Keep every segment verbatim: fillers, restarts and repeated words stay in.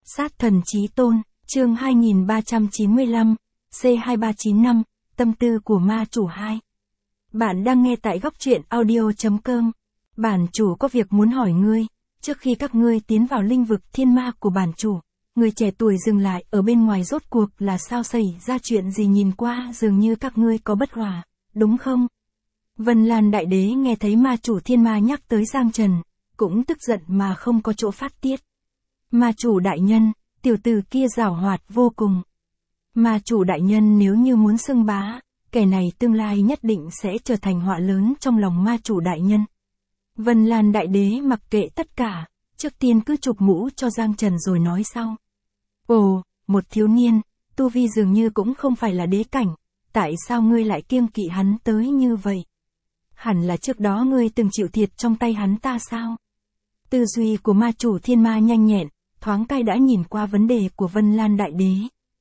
Sát thần chí tôn, chương hai nghìn ba trăm chín mươi lăm, C hai ba chín năm, tâm tư của ma chủ hai. Bạn đang nghe tại góc truyện audio.com. Bản chủ có việc muốn hỏi ngươi, trước khi các ngươi tiến vào linh vực thiên ma của bản chủ, người trẻ tuổi dừng lại ở bên ngoài rốt cuộc là sao, xảy ra chuyện gì, nhìn qua dường như các ngươi có bất hòa, đúng không? Vân Lan Đại Đế nghe thấy ma chủ thiên ma nhắc tới Giang Trần, cũng tức giận mà không có chỗ phát tiết. Ma chủ đại nhân, tiểu tử kia giảo hoạt vô cùng. Ma chủ đại nhân nếu như muốn xưng bá, kẻ này tương lai nhất định sẽ trở thành họa lớn trong lòng ma chủ đại nhân. Vân Lan Đại Đế mặc kệ tất cả, trước tiên cứ chụp mũ cho Giang Trần rồi nói sau. Ồ, một thiếu niên, tu vi dường như cũng không phải là đế cảnh, tại sao ngươi lại kiêng kỵ hắn tới như vậy? Hẳn là trước đó ngươi từng chịu thiệt trong tay hắn ta sao? Tư duy của ma chủ thiên ma nhanh nhẹn, thoáng cái đã nhìn qua vấn đề của Vân Lan Đại Đế.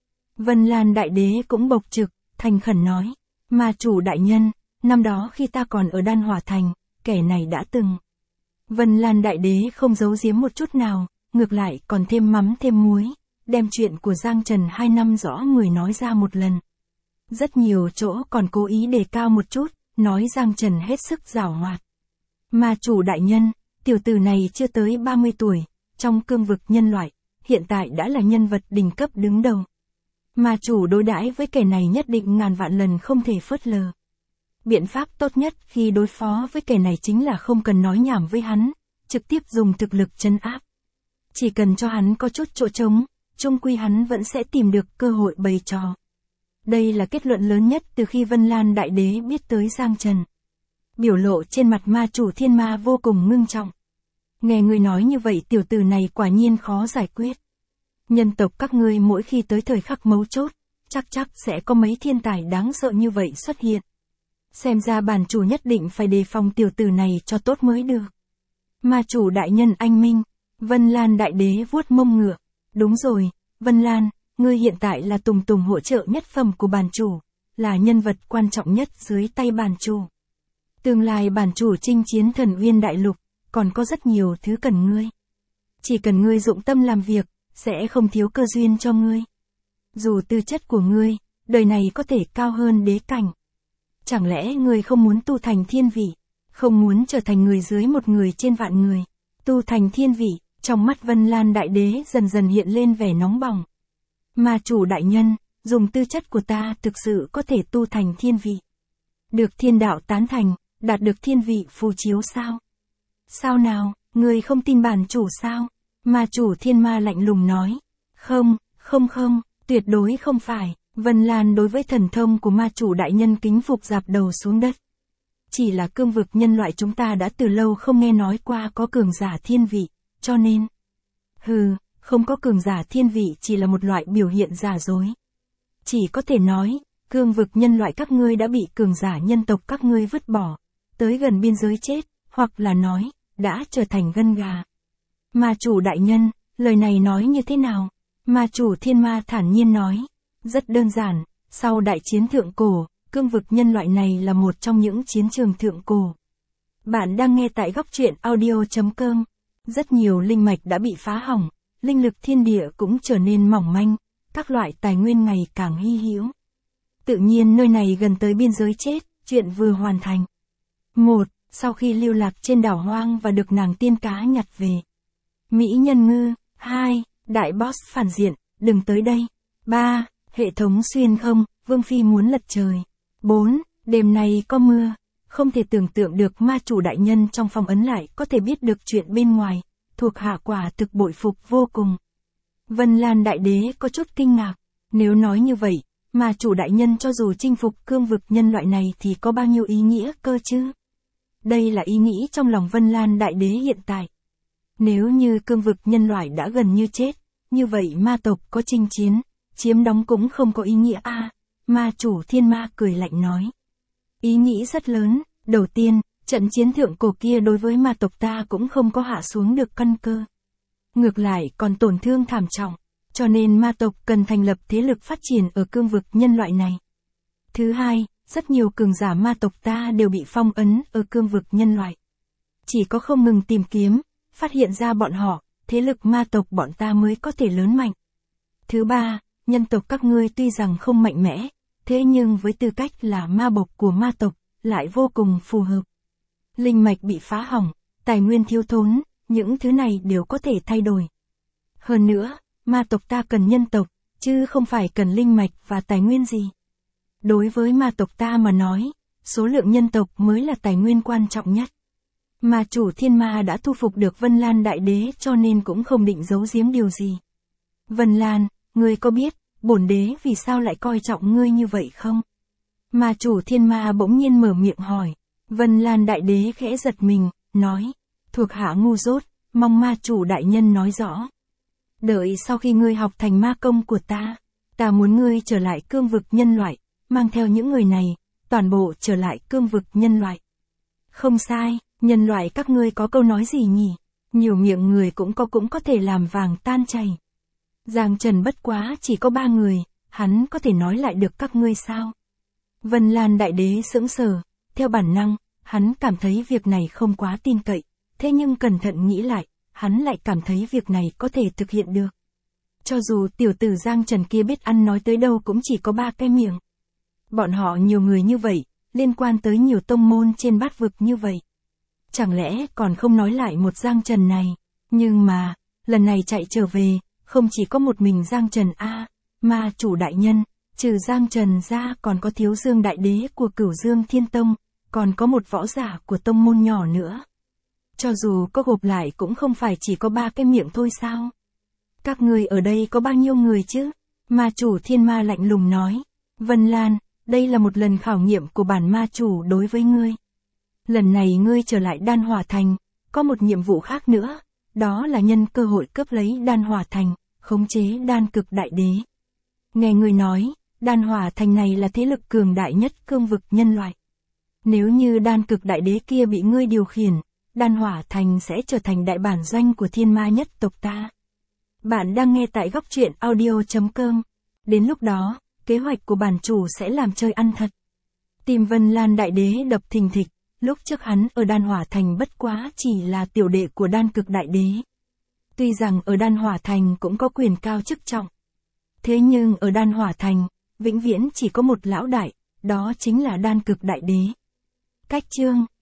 Vân Lan Đại Đế cũng bộc trực, thành khẩn nói, ma chủ đại nhân, năm đó khi ta còn ở Đan Hỏa Thành, kẻ này đã từng. Vân Lan Đại Đế không giấu giếm một chút nào, ngược lại còn thêm mắm thêm muối, đem chuyện của Giang Trần hai năm rõ người nói ra một lần. Rất nhiều chỗ còn cố ý đề cao một chút, nói Giang Trần hết sức giảo hoạt. Ma chủ đại nhân, tiểu tử này chưa tới ba mươi tuổi, trong cương vực nhân loại, hiện tại đã là nhân vật đỉnh cấp đứng đầu. Ma chủ đối đãi với kẻ này nhất định ngàn vạn lần không thể phớt lờ. Biện pháp tốt nhất khi đối phó với kẻ này chính là không cần nói nhảm với hắn, trực tiếp dùng thực lực trấn áp. Chỉ cần cho hắn có chút chỗ trống, chung quy hắn vẫn sẽ tìm được cơ hội bày trò. Đây là kết luận lớn nhất từ khi Vân Lan Đại Đế biết tới Giang Trần. Biểu lộ trên mặt ma chủ thiên ma vô cùng ngưng trọng. Nghe ngươi nói như vậy, tiểu tử này quả nhiên khó giải quyết. Nhân tộc các ngươi mỗi khi tới thời khắc mấu chốt, chắc chắc sẽ có mấy thiên tài đáng sợ như vậy xuất hiện. Xem ra bản chủ nhất định phải đề phòng tiểu tử này cho tốt mới được. Ma chủ đại nhân anh minh. Vân Lan Đại Đế vuốt mông ngựa. Đúng rồi, Vân Lan, ngươi hiện tại là tùng tùng hỗ trợ nhất phẩm của bản chủ, là nhân vật quan trọng nhất dưới tay bản chủ. Tương lai bản chủ chinh chiến Thần Uyên Đại Lục, còn có rất nhiều thứ cần ngươi. Chỉ cần ngươi dụng tâm làm việc, sẽ không thiếu cơ duyên cho ngươi. Dù tư chất của ngươi, đời này có thể cao hơn đế cảnh. Chẳng lẽ ngươi không muốn tu thành thiên vị, không muốn trở thành người dưới một người trên vạn người, tu thành thiên vị? Trong mắt Vân Lan Đại Đế dần dần hiện lên vẻ nóng bỏng. Ma chủ đại nhân, dùng tư chất của ta thực sự có thể tu thành thiên vị. Được thiên đạo tán thành, đạt được thiên vị phù chiếu sao? Sao nào, ngươi không tin bản chủ sao? Ma chủ thiên ma lạnh lùng nói. Không, không không, tuyệt đối không phải. Vân Lan đối với thần thông của ma chủ đại nhân kính phục dạp đầu xuống đất. Chỉ là cương vực nhân loại chúng ta đã từ lâu không nghe nói qua có cường giả thiên vị, cho nên... Hừ, không có cường giả thiên vị chỉ là một loại biểu hiện giả dối. Chỉ có thể nói, cương vực nhân loại các ngươi đã bị cường giả nhân tộc các ngươi vứt bỏ, tới gần biên giới chết, hoặc là nói, đã trở thành gân gà. Ma chủ đại nhân, lời này nói như thế nào? Ma chủ thiên ma thản nhiên nói. Rất đơn giản, sau đại chiến thượng cổ, cương vực nhân loại này là một trong những chiến trường thượng cổ. Bạn đang nghe tại góc truyện audio.com. Rất nhiều linh mạch đã bị phá hỏng, linh lực thiên địa cũng trở nên mỏng manh, các loại tài nguyên ngày càng hy hữu. Tự nhiên nơi này gần tới biên giới chết, chuyện vừa hoàn thành. Một, sau khi lưu lạc trên đảo hoang và được nàng tiên cá nhặt về. Mỹ nhân ngư. Hai, đại boss phản diện, đừng tới đây. Ba, hệ thống xuyên không, Vương Phi muốn lật trời. Bốn, đêm nay có mưa. Không thể tưởng tượng được ma chủ đại nhân trong phong ấn lại có thể biết được chuyện bên ngoài, thuộc hạ quả thực bội phục vô cùng. Vân Lan Đại Đế có chút kinh ngạc, nếu nói như vậy, ma chủ đại nhân cho dù chinh phục cương vực nhân loại này thì có bao nhiêu ý nghĩa cơ chứ? Đây là ý nghĩ trong lòng Vân Lan Đại Đế hiện tại. Nếu như cương vực nhân loại đã gần như chết, như vậy ma tộc có chinh chiến, chiếm đóng cũng không có ý nghĩa a. À, ma chủ thiên ma cười lạnh nói. Ý nghĩ rất lớn, đầu tiên, trận chiến thượng cổ kia đối với ma tộc ta cũng không có hạ xuống được căn cơ. Ngược lại còn tổn thương thảm trọng, cho nên ma tộc cần thành lập thế lực phát triển ở cương vực nhân loại này. Thứ hai, rất nhiều cường giả ma tộc ta đều bị phong ấn ở cương vực nhân loại. Chỉ có không ngừng tìm kiếm, phát hiện ra bọn họ, thế lực ma tộc bọn ta mới có thể lớn mạnh. Thứ ba, nhân tộc các ngươi tuy rằng không mạnh mẽ, thế nhưng với tư cách là ma bộc của ma tộc, lại vô cùng phù hợp. Linh mạch bị phá hỏng, tài nguyên thiếu thốn, những thứ này đều có thể thay đổi. Hơn nữa, ma tộc ta cần nhân tộc, chứ không phải cần linh mạch và tài nguyên gì. Đối với ma tộc ta mà nói, số lượng nhân tộc mới là tài nguyên quan trọng nhất. Ma chủ thiên ma đã thu phục được Vân Lan Đại Đế cho nên cũng không định giấu giếm điều gì. Vân Lan, ngươi có biết, bổn đế vì sao lại coi trọng ngươi như vậy không? Ma chủ thiên ma bỗng nhiên mở miệng hỏi. Vân Lan Đại Đế khẽ giật mình, nói, thuộc hạ ngu dốt, mong ma chủ đại nhân nói rõ. Đợi sau khi ngươi học thành ma công của ta, ta muốn ngươi trở lại cương vực nhân loại, mang theo những người này, toàn bộ trở lại cương vực nhân loại. Không sai, nhân loại các ngươi có câu nói gì nhỉ? Nhiều miệng người cũng có cũng có thể làm vàng tan chảy. Giang Trần bất quá chỉ có ba người, hắn có thể nói lại được các ngươi sao? Vân Lan Đại Đế sững sờ, theo bản năng, hắn cảm thấy việc này không quá tin cậy, thế nhưng cẩn thận nghĩ lại, hắn lại cảm thấy việc này có thể thực hiện được. Cho dù tiểu tử Giang Trần kia biết ăn nói tới đâu cũng chỉ có ba cái miệng. Bọn họ nhiều người như vậy, liên quan tới nhiều tông môn trên bát vực như vậy. Chẳng lẽ còn không nói lại một Giang Trần này? Nhưng mà, lần này chạy trở về, không chỉ có một mình Giang Trần a, ma chủ đại nhân, trừ Giang Trần ra còn có Thiếu Dương Đại Đế của Cửu Dương Thiên Tông, còn có một võ giả của tông môn nhỏ nữa. Cho dù có gộp lại cũng không phải chỉ có ba cái miệng thôi sao? Các người ở đây có bao nhiêu người chứ? Ma chủ thiên ma lạnh lùng nói. Vân Lan, đây là một lần khảo nghiệm của bản ma chủ đối với ngươi. Lần này ngươi trở lại Đan Hỏa Thành, có một nhiệm vụ khác nữa, đó là nhân cơ hội cướp lấy Đan Hỏa Thành, khống chế Đan Cực Đại Đế. Nghe ngươi nói, Đan Hỏa Thành này là thế lực cường đại nhất cương vực nhân loại. Nếu như Đan Cực Đại Đế kia bị ngươi điều khiển, Đan Hỏa Thành sẽ trở thành đại bản doanh của thiên ma nhất tộc ta. Bạn đang nghe tại góc truyện audio chấm com. Đến lúc đó, kế hoạch của bản chủ sẽ làm chơi ăn thật. Tìm Vân Lan Đại Đế đập thình thịch, lúc trước hắn ở Đan Hỏa Thành bất quá chỉ là tiểu đệ của Đan Cực Đại Đế. Tuy rằng ở Đan Hỏa Thành cũng có quyền cao chức trọng. Thế nhưng ở Đan Hỏa Thành, vĩnh viễn chỉ có một lão đại, đó chính là Đan Cực Đại Đế. Cách chương